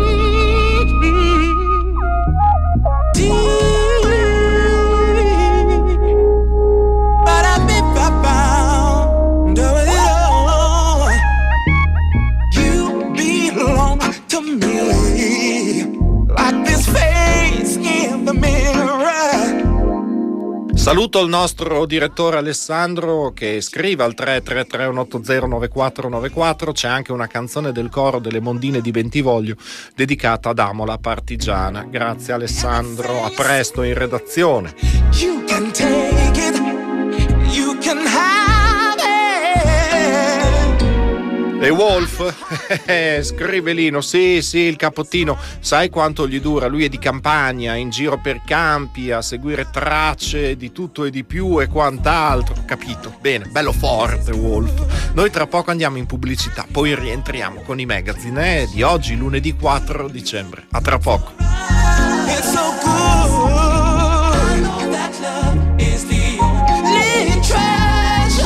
Saluto il nostro direttore Alessandro che scrive al tre tre tre uno otto zero nove quattro nove quattro. C'è anche una canzone del coro delle Mondine di Bentivoglio dedicata ad Amola Partigiana. Grazie Alessandro, a presto in redazione. You can take it, you can have it. E Wolf scrive Lino, sì sì il capottino, sai quanto gli dura? Lui è di campagna, in giro per campi a seguire tracce di tutto e di più e quant'altro, capito? Bene, bello forte Wolf. Noi tra poco andiamo in pubblicità, poi rientriamo con i magazine eh, di oggi, lunedì quattro dicembre. A tra poco. It's so good. I know that love is the only treasure,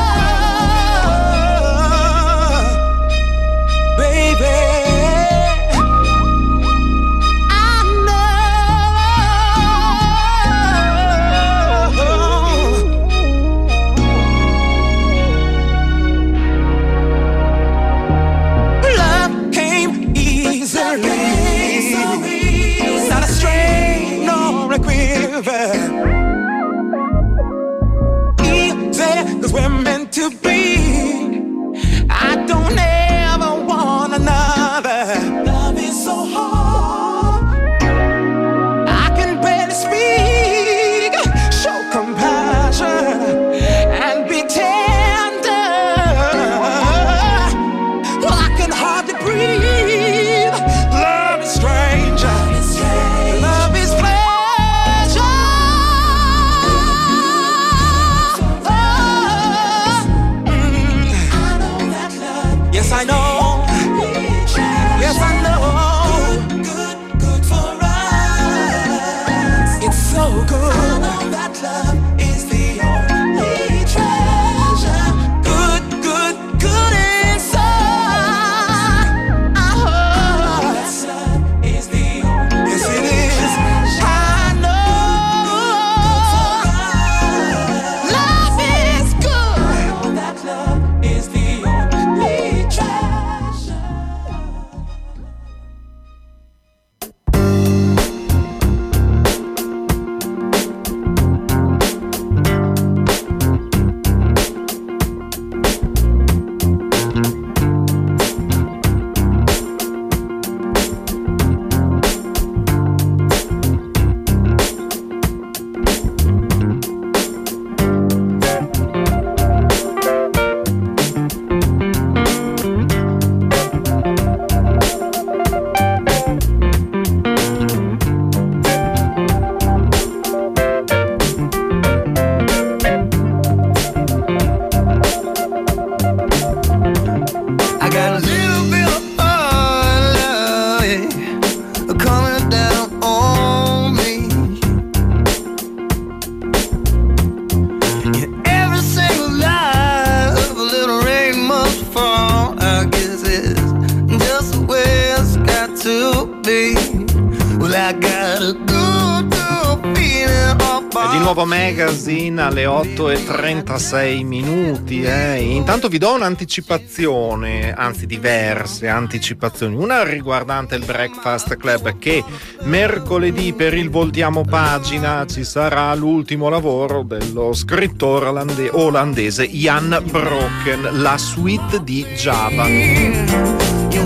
baby. I know love came easily. Not a stranger. Yes, I know. Yes, I know. Good, good for us. It's so good. I know that love is the only treasure. Good, good, good inside. Oh, that love is the only. Yes, it is. I know. Love is good. I know that love is the only treasure. I got a little bit of fun, yeah, coming down on me. In every single life, a little rain must fall. I guess it's just the way it's got to be. Well, I got a good, good feeling off. E di nuovo Magazine alle otto e trentasei minuti. Eh. Intanto vi do un'anticipazione, anzi diverse anticipazioni. Una riguardante il Breakfast Club, che mercoledì per il Voltiamo Pagina ci sarà l'ultimo lavoro dello scrittore olande- olandese Jan Brokken, la suite di Java.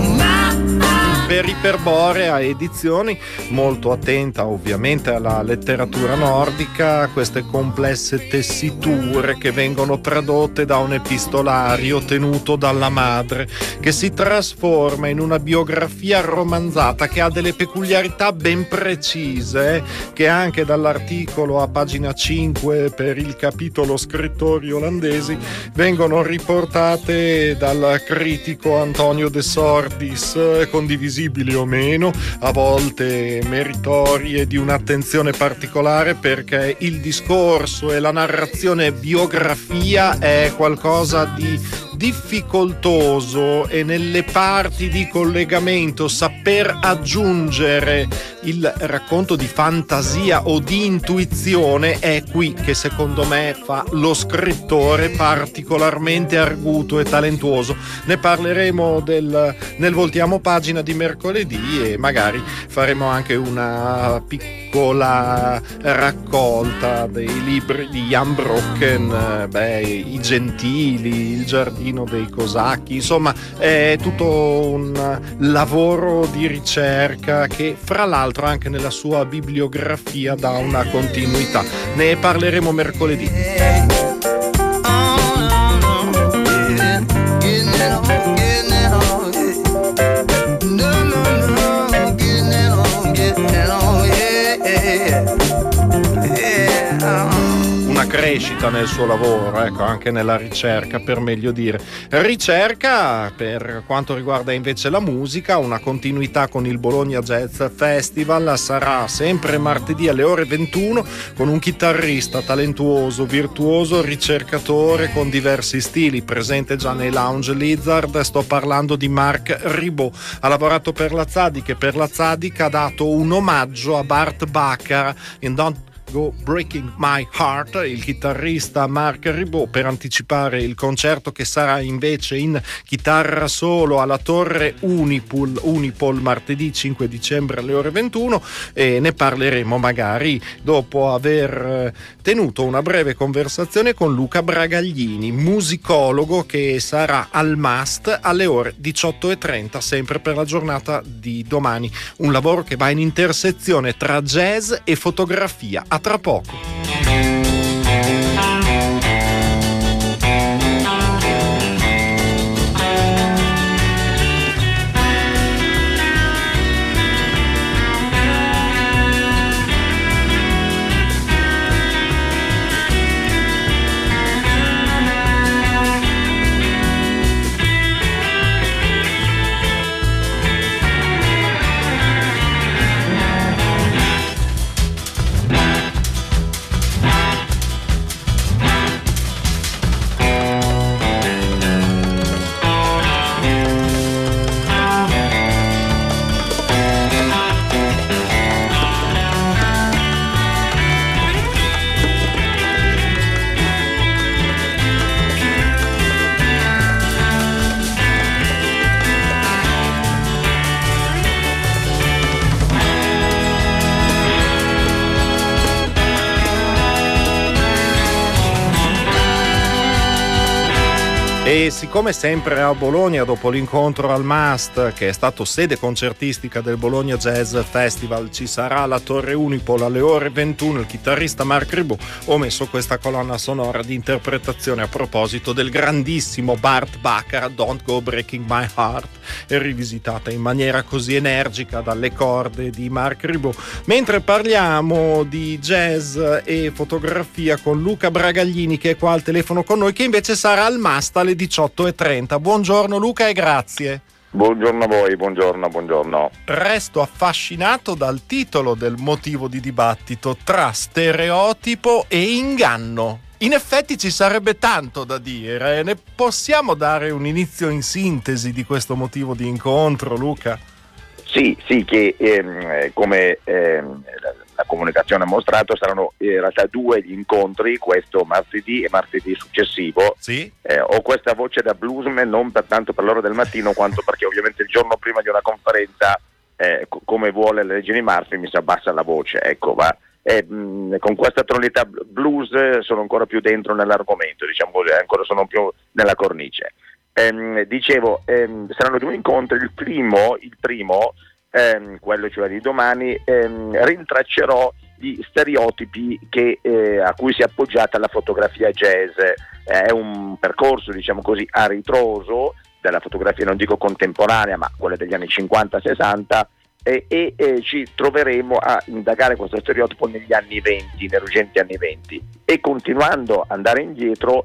Per Iperborea Edizioni, molto attenta ovviamente alla letteratura nordica, queste complesse tessiture che vengono tradotte da un epistolario tenuto dalla madre, che si trasforma in una biografia romanzata che ha delle peculiarità ben precise, che anche dall'articolo a pagina cinque per il capitolo scrittori olandesi vengono riportate dal critico Antonio De Sordis, condivisibili o meno, a volte meritorie di un'attenzione particolare, perché il discorso e la narrazione biografia è qualcosa di difficoltoso, e nelle parti di collegamento saper aggiungere il racconto di fantasia o di intuizione è qui che secondo me fa lo scrittore particolarmente arguto e talentuoso. Ne parleremo del, nel Voltiamo Pagina di mercoledì, e magari faremo anche una piccola raccolta dei libri di Jan Brokken, beh, I Gentili, Il Giardino dei Cosacchi, insomma è tutto un lavoro di ricerca che fra l'altro anche nella sua bibliografia dà una continuità. Ne parleremo mercoledì. Una crescita nel suo lavoro, ecco, anche nella ricerca, per meglio dire. Ricerca per quanto riguarda invece la musica, una continuità con il Bologna Jazz Festival. Sarà sempre martedì alle ore ventuno con un chitarrista talentuoso, virtuoso, ricercatore con diversi stili, presente già nei Lounge Lizard. Sto parlando di Marc Ribot. Ha lavorato per la Tzadik, e per la Tzadik ha dato un omaggio a Bart Bacharach in Don't Go Breaking My Heart, il chitarrista Marc Ribot, per anticipare il concerto che sarà invece in chitarra solo alla Torre Unipol, Unipol martedì cinque dicembre alle ore ventuno, e ne parleremo magari dopo aver tenuto una breve conversazione con Luca Bragaglini, musicologo, che sarà al Must alle ore diciotto e trenta, sempre per la giornata di domani. Un lavoro che va in intersezione tra jazz e fotografia. A tra poco. E siccome sempre a Bologna, dopo l'incontro al MAST, che è stato sede concertistica del Bologna Jazz Festival, ci sarà la Torre Unipol alle ore ventuno, il chitarrista Marc Ribot, ho messo questa colonna sonora di interpretazione a proposito del grandissimo Burt Bacharach, Don't Go Breaking My Heart, e rivisitata in maniera così energica dalle corde di Marc Ribot. Mentre parliamo di jazz e fotografia con Luca Bragaglini, che è qua al telefono con noi, che invece sarà al MAST alle diciotto e trenta. Buongiorno Luca e grazie. Buongiorno a voi, buongiorno, buongiorno. Resto affascinato dal titolo del motivo di dibattito, tra stereotipo e inganno. In effetti ci sarebbe tanto da dire, ne possiamo dare un inizio in sintesi di questo motivo di incontro, Luca? Sì, sì, che ehm, come ehm, la, la comunicazione ha mostrato saranno in realtà due gli incontri, questo martedì e martedì successivo. Sì. Eh, ho questa voce da bluesman non per tanto per l'ora del mattino quanto perché ovviamente il giorno prima di una conferenza, eh, co- come vuole la legge di Murphy, mi si abbassa la voce, ecco, va. Eh, mh, con questa tonalità blues sono ancora più dentro nell'argomento, diciamo così, ancora sono più nella cornice. Ehm, dicevo, ehm, saranno due incontri. Il primo, il primo ehm, quello cioè di domani, ehm, rintraccerò gli stereotipi che, eh, a cui si è appoggiata la fotografia jazz. Eh, è un percorso, diciamo così, a ritroso della fotografia, non dico contemporanea, ma quella degli anni cinquanta sessanta, e, e, e ci troveremo a indagare questo stereotipo negli anni venti, nei recenti anni venti, e continuando ad andare indietro,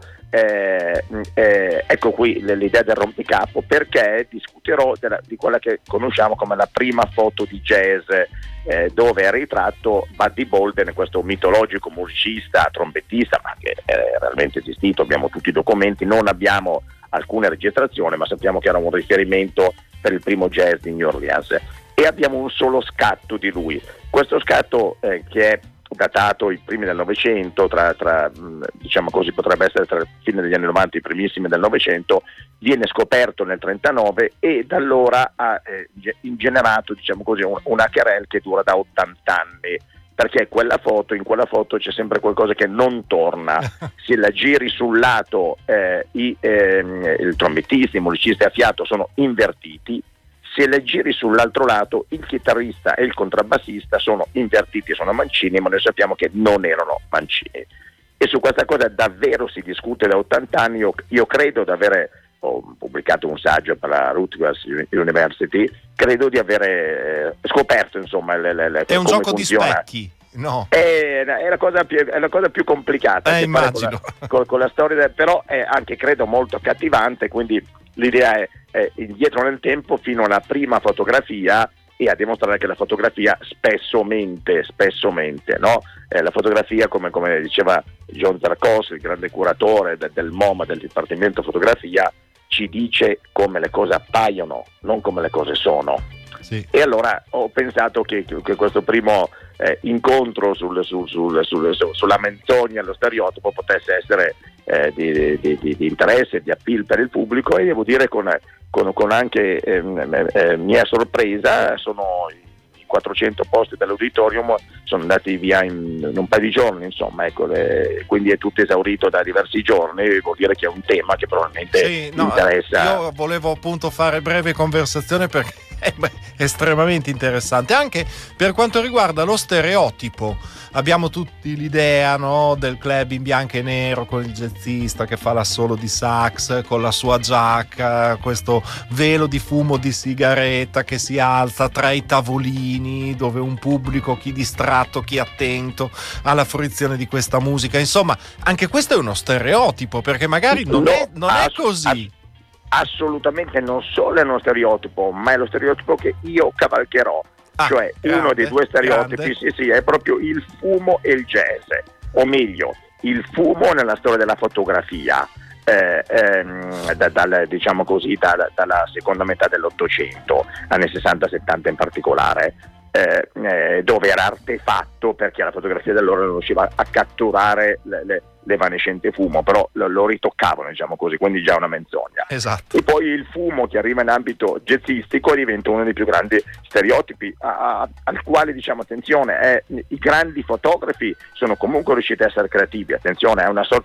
eh, eh, ecco qui l'idea del rompicapo, perché discuterò della, di quella che conosciamo come la prima foto di jazz, eh, dove è ritratto Buddy Bolden, questo mitologico musicista, trombettista, ma che è realmente esistito, abbiamo tutti i documenti, non abbiamo alcune registrazioni, ma sappiamo che era un riferimento per il primo jazz di New Orleans. E abbiamo un solo scatto di lui. Questo scatto, eh, che è datato i primi del Novecento, tra, tra diciamo così, potrebbe essere tra il fine degli anni novanta e i primissimi del Novecento, viene scoperto nel trentanove e da allora ha eh, ingenerato, diciamo così, un, una querelle che dura da ottanta anni, perché quella foto, in quella foto c'è sempre qualcosa che non torna. Se la giri sul lato, eh, i, eh, il trombettista, i musicisti a fiato sono invertiti. Se le giri sull'altro lato, il chitarrista e il contrabbassista sono invertiti, sono mancini, ma noi sappiamo che non erano mancini. E su questa cosa davvero si discute da ottanta anni. Io, io credo di avere, ho pubblicato un saggio per la Rutgers University, credo di avere eh, scoperto, insomma, le, le, le, è un gioco funziona. Di specchi. No. È, è, la cosa più, è la cosa più complicata, eh, immagino. Con la, con, con la storia, però è anche, credo, molto accattivante, quindi l'idea è, è indietro nel tempo fino alla prima fotografia e a dimostrare che la fotografia spesso mente, spesso mente, no? Eh, la fotografia, come, come diceva John Zarcos, il grande curatore de, del MoMA, del Dipartimento Fotografia, ci dice come le cose appaiono, non come le cose sono. Sì. E allora ho pensato che, che questo primo eh, incontro sul, sul, sul, sul, su, sulla menzogna, lo stereotipo, potesse essere eh, di, di, di, di interesse, di appeal per il pubblico, e devo dire con, con, con anche eh, eh, mia sorpresa, sono i quattrocento posti dell'auditorium sono andati via in, in un paio di giorni, insomma, ecco, le, quindi è tutto esaurito da diversi giorni. Vuol dire che è un tema che probabilmente sì, no, interessa. Io volevo appunto fare breve conversazione perché è estremamente interessante anche per quanto riguarda lo stereotipo. Abbiamo tutti l'idea, no, del club in bianco e nero con il jazzista che fa l'assolo di sax con la sua giacca, questo velo di fumo di sigaretta che si alza tra i tavolini, dove un pubblico, chi distratto, chi attento alla fruizione di questa musica. Insomma, anche questo è uno stereotipo, perché magari non, no, è, non ass- è così. Ass- assolutamente non solo è uno stereotipo, ma è lo stereotipo che io cavalcherò. Ah, cioè grande, uno dei due stereotipi, grande. sì sì, è proprio il fumo e il jazz, o meglio, il fumo nella storia della fotografia, eh, ehm, da, dal, diciamo così, da, dalla seconda metà dell'Ottocento, anni sessanta settanta in particolare, eh, eh, dove era artefatto perché la fotografia dell'ora non riusciva a catturare le, le, l'evanescente fumo, però lo, lo ritoccavano, diciamo così, quindi già una menzogna. Esatto. E poi il fumo che arriva in ambito jazzistico diventa uno dei più grandi stereotipi, a, a, al quale, diciamo, attenzione, eh, i grandi fotografi sono comunque riusciti a essere creativi, attenzione, è una sorta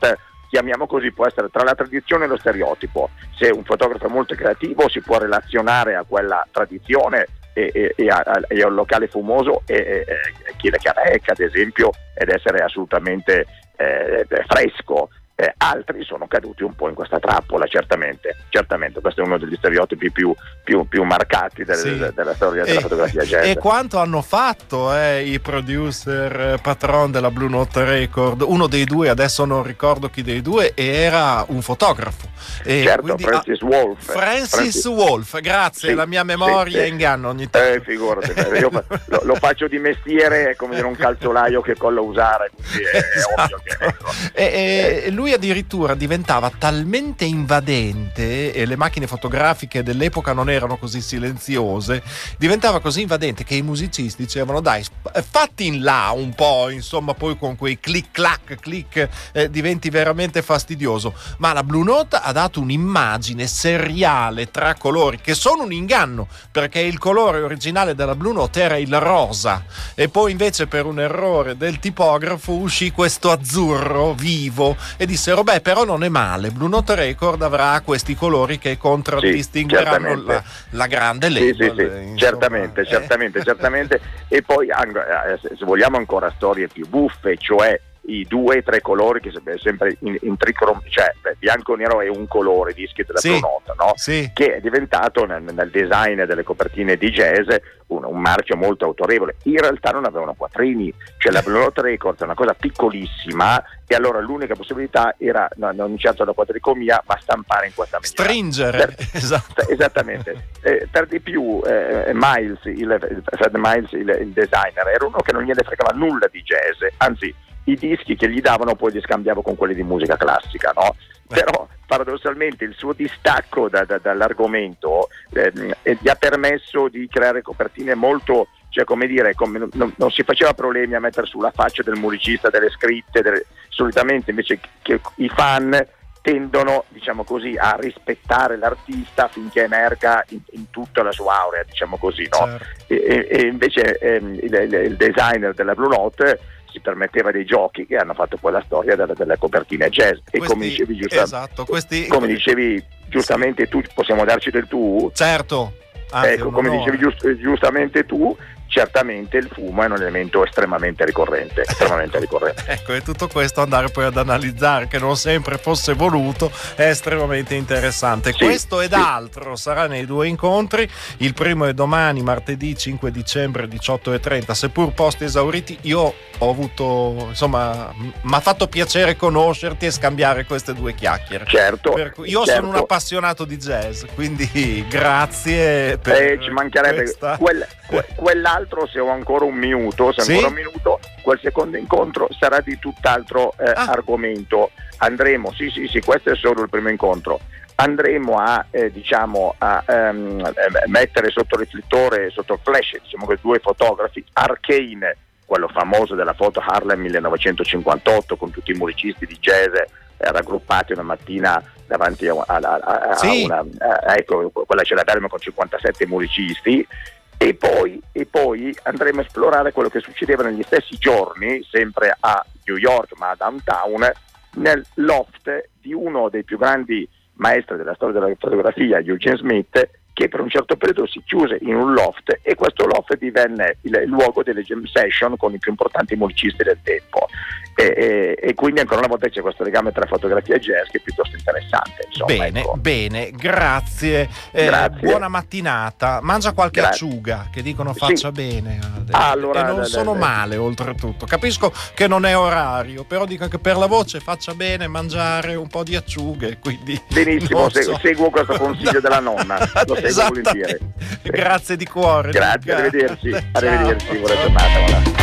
chiamiamo così, può essere tra la tradizione e lo stereotipo. Se un fotografo è molto creativo si può relazionare a quella tradizione e, e, e, a, e a un locale fumoso e, e, e chiede Careca ad esempio, ed essere assolutamente eh, fresco. Eh, altri sono caduti un po' in questa trappola, certamente, certamente questo è uno degli stereotipi più, più, più marcati del, sì. della storia della e, fotografia jazz. E quanto hanno fatto eh, i producer eh, patron della Blue Note Record? Uno dei due, adesso non ricordo chi dei due, era un fotografo. E certo, quindi, Francis Wolff. Francis, Francis Wolff, grazie, sì, la mia memoria sì, inganna ogni tanto. Eh, figurati, io lo, lo faccio di mestiere, è come dire un calzolaio che colla usare, quindi è, esatto. è ovvio che ecco. e, e eh. lui addirittura diventava talmente invadente, e le macchine fotografiche dell'epoca non erano così silenziose, diventava così invadente che i musicisti dicevano dai fatti in là un po', insomma, poi con quei click clack click eh, diventi veramente fastidioso. Ma la Blue Note ha dato un'immagine seriale tra colori che sono un inganno, perché il colore originale della Blue Note era il rosa e poi invece per un errore del tipografo uscì questo azzurro vivo e dissero beh però non è male, Blue Note Record avrà questi colori che contraddistingueranno sì, la, la grande label. Sì, sì, sì. Certamente, eh. certamente, certamente. E poi se vogliamo ancora storie più buffe, cioè i due tre colori che sempre in, in tricrom, cioè bianco e nero è un colore, dischi della sì, Blue Note, no? Sì. Che è diventato nel, nel design delle copertine di jazz un, un marchio molto autorevole. In realtà non avevano quattrini, cioè la Blue Note Records è una cosa piccolissima e allora l'unica possibilità era no, non certo la quadricomia ma stampare in questa maniera. Stringere, per, esatto. Esattamente. Eh, per di più eh, Miles, il, Fred Miles, il, il designer, era uno che non gliene fregava nulla di jazz, anzi i dischi che gli davano poi li scambiavo con quelli di musica classica, no? Però paradossalmente il suo distacco da, da, dall'argomento eh, gli ha permesso di creare copertine molto, cioè come dire, come, non, non si faceva problemi a mettere sulla faccia del musicista delle scritte, delle, solitamente invece che i fan tendono, diciamo così, a rispettare l'artista finché emerga in, in tutta la sua aurea, diciamo così, no? Certo. E, e invece ehm, il, il, il designer della Blue Note si permetteva dei giochi che hanno fatto poi la storia delle, delle copertine jazz. Questi, e come dicevi, giusta, esatto, questi, come dicevi giustamente sì. tu, possiamo darci del tu? Certo. Anzi, ecco, come dicevi giust, giustamente tu, certamente il fumo è un elemento estremamente ricorrente, estremamente ricorrente. Ecco, e tutto questo andare poi ad analizzare, che non sempre fosse voluto, è estremamente interessante. Sì, questo ed sì. altro sarà nei due incontri. Il primo è domani, martedì cinque dicembre, diciotto e trenta, seppur posti esauriti. Io ho avuto, insomma, mi ha fatto piacere conoscerti e scambiare queste due chiacchiere. Certo. Per cui io certo. sono un appassionato di jazz, quindi grazie per eh, ci mancherebbe questa... Quel, que, quell'altro, se ho ancora un minuto, se sì? ancora un minuto, quel secondo incontro sarà di tutt'altro eh, ah. argomento. Andremo, sì, sì, sì, questo è solo il primo incontro. Andremo a eh, diciamo a um, mettere sotto riflettore, sotto il flash, diciamo che due fotografi, Arcane, quello famoso della foto Harlem millenovecentocinquantotto con tutti i musicisti di jazz eh, raggruppati una mattina davanti a, a, a, a sì. una eh, ecco, quella celeberrima con cinquantasette musicisti. E poi, e poi andremo a esplorare quello che succedeva negli stessi giorni, sempre a New York ma a downtown, nel loft di uno dei più grandi maestri della storia della fotografia, Eugene Smith, che per un certo periodo si chiuse in un loft e questo loft divenne il, il luogo delle jam session con i più importanti musicisti del tempo. E, e, e quindi ancora una volta c'è questo legame tra fotografia e jazz che è piuttosto interessante, insomma, bene, ecco. bene, grazie. Eh, grazie buona mattinata. Mangia qualche grazie. acciuga che dicono faccia sì. bene ah, allora, e non le, sono le, male oltretutto. Capisco che non è orario, però dico che per la voce faccia bene mangiare un po' di acciughe, quindi benissimo, so. se, seguo questo consiglio della nonna, lo seguo volentieri. Grazie di cuore. Grazie, Luca. arrivederci, Ciao. arrivederci, buona giornata. Voilà.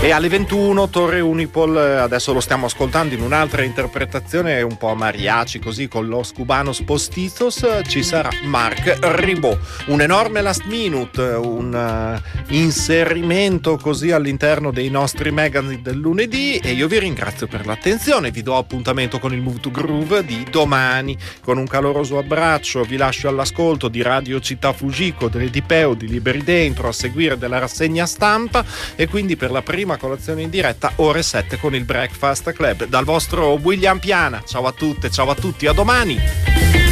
E alle ventuno Torre Unipol, adesso lo stiamo ascoltando in un'altra interpretazione un po' mariachi così con Los Cubanos Postizos, ci sarà Marc Ribot. Un enorme last minute, un uh, inserimento così all'interno dei nostri magazine del lunedì, e io vi ringrazio per l'attenzione. Vi do appuntamento con il Move to Groove di domani. Con un caloroso abbraccio vi lascio all'ascolto di Radio Città Fujiko, del Dipeo, di Liberi Dentro, a seguire della rassegna stampa, e quindi per la prima colazione in diretta ore sette con il Breakfast Club dal vostro William Piana. Ciao a tutte, ciao a tutti, a domani.